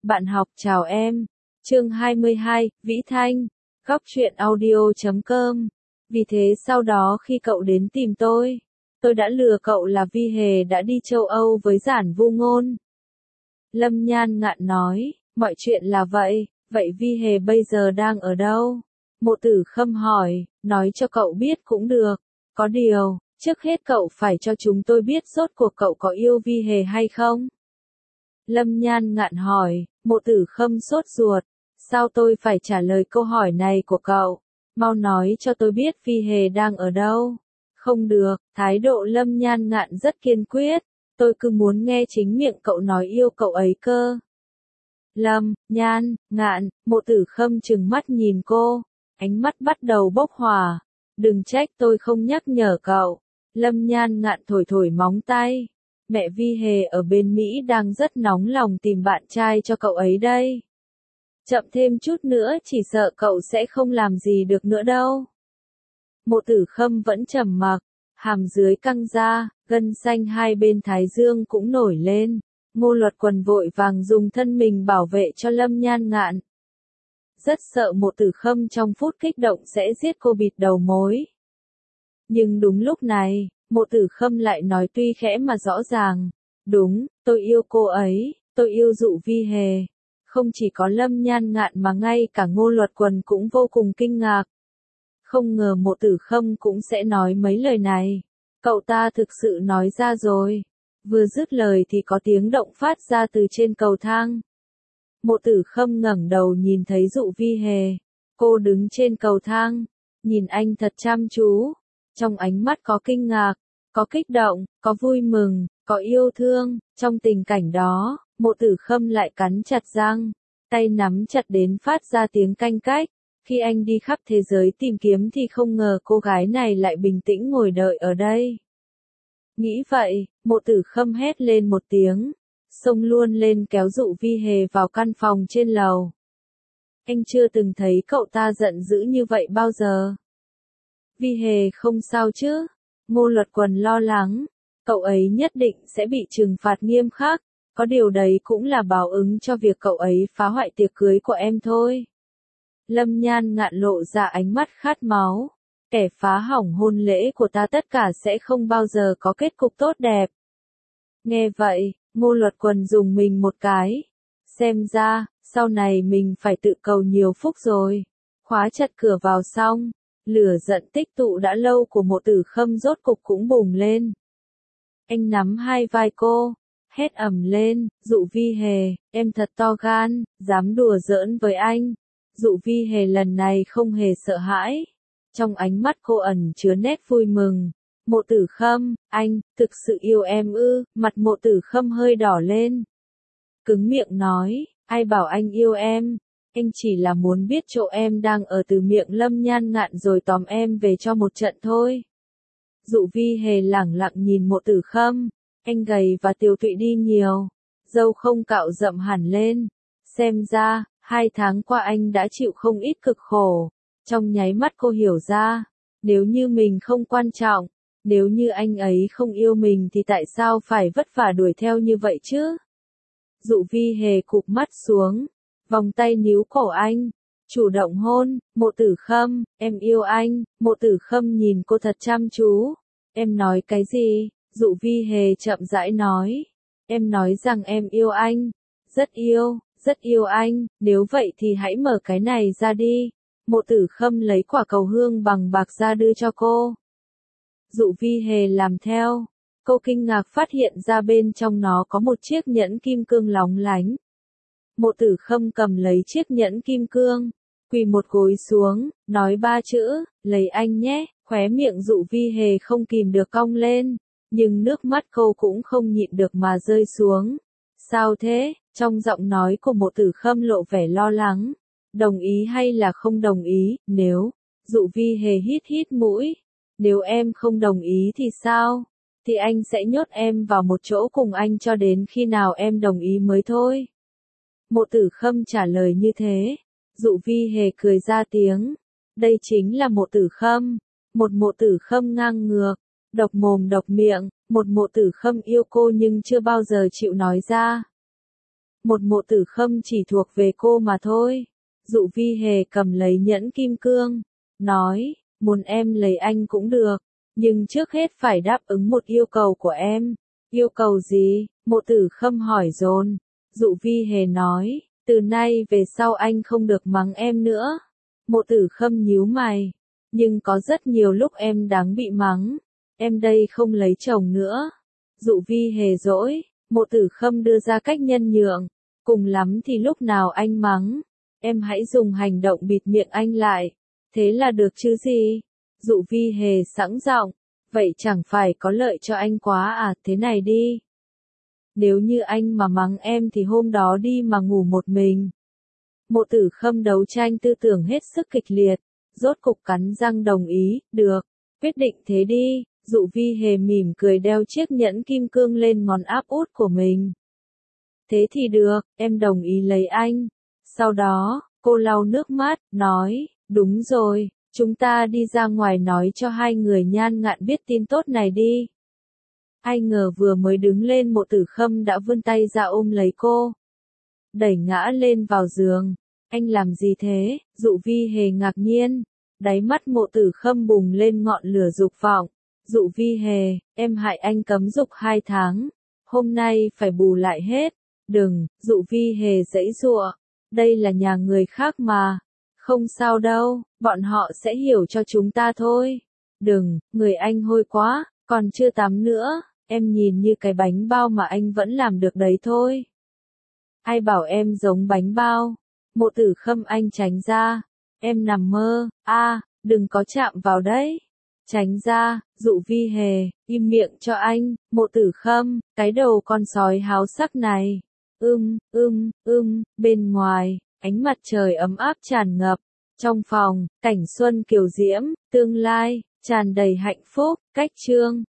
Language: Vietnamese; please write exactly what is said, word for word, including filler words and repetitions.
Bạn học chào em. Chương hai mươi hai, Vĩ Thanh. Góc truyện audio chấm com. Vì thế sau đó khi cậu đến tìm tôi, tôi đã lừa cậu là Vi Hề đã đi châu Âu với Giản Vu Ngôn. Lâm Nhan Ngạn nói, mọi chuyện là vậy, vậy Vi Hề bây giờ đang ở đâu? Mộ Tử Khâm hỏi, nói cho cậu biết cũng được. Có điều, trước hết cậu phải cho chúng tôi biết rốt cuộc cậu có yêu Vi Hề hay không? Lâm Nhan Ngạn hỏi, Mộ Tử Khâm sốt ruột. Sao tôi phải trả lời câu hỏi này của cậu? Mau nói cho tôi biết Vi Hề đang ở đâu. Không được, thái độ Lâm Nhan Ngạn rất kiên quyết. Tôi cứ muốn nghe chính miệng cậu nói yêu cậu ấy cơ. Lâm, Nhan, Ngạn, Mộ Tử Khâm trừng mắt nhìn cô. Ánh mắt bắt đầu bốc hỏa. Đừng trách tôi không nhắc nhở cậu. Lâm Nhan Ngạn thổi thổi móng tay. Mẹ Vi Hề ở bên Mỹ đang rất nóng lòng tìm bạn trai cho cậu ấy đây. Chậm thêm chút nữa chỉ sợ cậu sẽ không làm gì được nữa đâu. Mộ Tử Khâm vẫn trầm mặc, hàm dưới căng ra, gân xanh hai bên thái dương cũng nổi lên. Ngô Luật Quần vội vàng dùng thân mình bảo vệ cho Lâm Nhan Ngạn. Rất sợ Mộ Tử Khâm trong phút kích động sẽ giết cô bịt đầu mối. Nhưng đúng lúc này, Mộ Tử Khâm lại nói tuy khẽ mà rõ ràng. Đúng, tôi yêu cô ấy, tôi yêu Dụ Vi Hề. Không chỉ có Lâm Nhan Ngạn mà ngay cả Ngô Luật Quần cũng vô cùng kinh ngạc. Không ngờ Mộ Tử Khâm cũng sẽ nói mấy lời này. Cậu ta thực sự nói ra rồi. Vừa dứt lời thì có tiếng động phát ra từ trên cầu thang. Mộ Tử Khâm ngẩng đầu nhìn thấy Dụ Vi Hề. Cô đứng trên cầu thang, nhìn anh thật chăm chú. Trong ánh mắt có kinh ngạc, có kích động, có vui mừng, có yêu thương. Trong tình cảnh đó, Mộ Tử Khâm lại cắn chặt răng, tay nắm chặt đến phát ra tiếng canh cách. Khi anh đi khắp thế giới tìm kiếm thì không ngờ cô gái này lại bình tĩnh ngồi đợi ở đây. Nghĩ vậy, Mộ Tử Khâm hét lên một tiếng, xông luôn lên kéo Dụ Vi Hề vào căn phòng trên lầu. Anh chưa từng thấy cậu ta giận dữ như vậy bao giờ. Vi Hề không sao chứ? Ngô Luật Quần lo lắng, cậu ấy nhất định sẽ bị trừng phạt nghiêm khắc, có điều đấy cũng là báo ứng cho việc cậu ấy phá hoại tiệc cưới của em thôi. Lâm Nhan Ngạn lộ ra ánh mắt khát máu, kẻ phá hỏng hôn lễ của ta tất cả sẽ không bao giờ có kết cục tốt đẹp. Nghe vậy, Ngô Luật Quần dùng mình một cái, xem ra, sau này mình phải tự cầu nhiều phúc rồi. Khóa chặt cửa vào xong, lửa giận tích tụ đã lâu của Mộ Tử Khâm rốt cục cũng bùng lên. Anh nắm hai vai cô, hét ầm lên, Dụ Vi Hề, em thật to gan, dám đùa giỡn với anh. Dụ Vi Hề lần này không hề sợ hãi. Trong ánh mắt cô ẩn chứa nét vui mừng. Mộ Tử Khâm, anh, thực sự yêu em ư? Mặt Mộ Tử Khâm hơi đỏ lên. Cứng miệng nói, ai bảo anh yêu em? Anh chỉ là muốn biết chỗ em đang ở từ miệng Lâm Nhan Ngạn rồi tóm em về cho một trận thôi. Dụ Vi Hề lẳng lặng nhìn Mộ Tử Khâm. Anh gầy và tiều tụy đi nhiều. Râu không cạo rậm hẳn lên. Xem ra, hai tháng qua anh đã chịu không ít cực khổ. Trong nháy mắt cô hiểu ra, nếu như mình không quan trọng, nếu như anh ấy không yêu mình thì tại sao phải vất vả đuổi theo như vậy chứ? Dụ Vi Hề cụp mắt xuống, vòng tay níu cổ anh, chủ động hôn. Mộ Tử Khâm, em yêu anh. Mộ Tử Khâm nhìn cô thật chăm chú. Em nói cái gì? Dụ Vi Hề chậm rãi nói. Em nói rằng em yêu anh. Rất yêu, rất yêu anh. Nếu vậy thì hãy mở cái này ra đi. Mộ Tử Khâm lấy quả cầu hương bằng bạc ra đưa cho cô. Dụ Vi Hề làm theo. Cô kinh ngạc phát hiện ra bên trong nó có một chiếc nhẫn kim cương lóng lánh. Mộ Tử Khâm cầm lấy chiếc nhẫn kim cương, quỳ một gối xuống, nói ba chữ, lấy anh nhé. Khóe miệng Dụ Vi Hề không kìm được cong lên, nhưng nước mắt cô cũng không nhịn được mà rơi xuống. Sao thế? Trong giọng nói của Mộ Tử Khâm lộ vẻ lo lắng. Đồng ý hay là không đồng ý? Nếu, Dụ Vi Hề hít hít mũi, nếu em không đồng ý thì sao? Thì anh sẽ nhốt em vào một chỗ cùng anh cho đến khi nào em đồng ý mới thôi. Mộ Tử Khâm trả lời như thế. Dụ Vi Hề cười ra tiếng. Đây chính là Mộ Tử Khâm. Một Mộ Tử Khâm ngang ngược, độc mồm độc miệng, một Mộ Tử Khâm yêu cô nhưng chưa bao giờ chịu nói ra. Một mộ tử khâm chỉ thuộc về cô mà thôi. Dụ Vi Hề cầm lấy nhẫn kim cương, nói, muốn em lấy anh cũng được, nhưng trước hết phải đáp ứng một yêu cầu của em. Yêu cầu gì? Mộ tử khâm hỏi dồn. Dụ Vi Hề nói, từ nay về sau anh không được mắng em nữa. Mộ tử khâm nhíu mày, nhưng có rất nhiều lúc em đáng bị mắng. Em đây không lấy chồng nữa. Dụ Vi Hề dỗi, mộ tử khâm đưa ra cách nhân nhượng. Cùng lắm thì lúc nào anh mắng, em hãy dùng hành động bịt miệng anh lại. Thế là được chứ gì? Dụ Vi Hề sẵn giọng, vậy chẳng phải có lợi cho anh quá à? Thế này đi, nếu như anh mà mắng em thì hôm đó đi mà ngủ một mình. Mộ tử khâm đấu tranh tư tưởng hết sức kịch liệt, rốt cục cắn răng đồng ý, được, quyết định thế đi. Dụ Vi Hề mỉm cười đeo chiếc nhẫn kim cương lên ngón áp út của mình. Thế thì được, em đồng ý lấy anh. Sau đó, cô lau nước mắt, nói, đúng rồi, chúng ta đi ra ngoài nói cho hai người nhan ngạn biết tin tốt này đi. Ai ngờ vừa mới đứng lên mộ tử khâm đã vươn tay ra ôm lấy cô, đẩy ngã lên vào giường. Anh làm gì thế? Dụ Vi Hề ngạc nhiên, đáy mắt mộ tử khâm bùng lên ngọn lửa dục vọng. Dụ Vi Hề, em hại anh cấm dục hai tháng, hôm nay phải bù lại hết. Đừng, Dụ Vi Hề giãy giụa, đây là nhà người khác mà. Không sao đâu, bọn họ sẽ hiểu cho chúng ta thôi. Đừng, người anh hôi quá, còn chưa tắm nữa, em nhìn như cái bánh bao mà anh vẫn làm được đấy thôi. Ai bảo em giống bánh bao? Mộ tử khâm, anh tránh ra, em nằm mơ, a, à, đừng có chạm vào đấy. Tránh ra. Dụ Vi Hề, im miệng cho anh. Mộ tử khâm, cái đầu con sói háo sắc này. Ưm, ưm, ưm, bên ngoài, ánh mặt trời ấm áp tràn ngập. Trong phòng, cảnh xuân kiều diễm, tương lai, tràn đầy hạnh phúc. Cách chương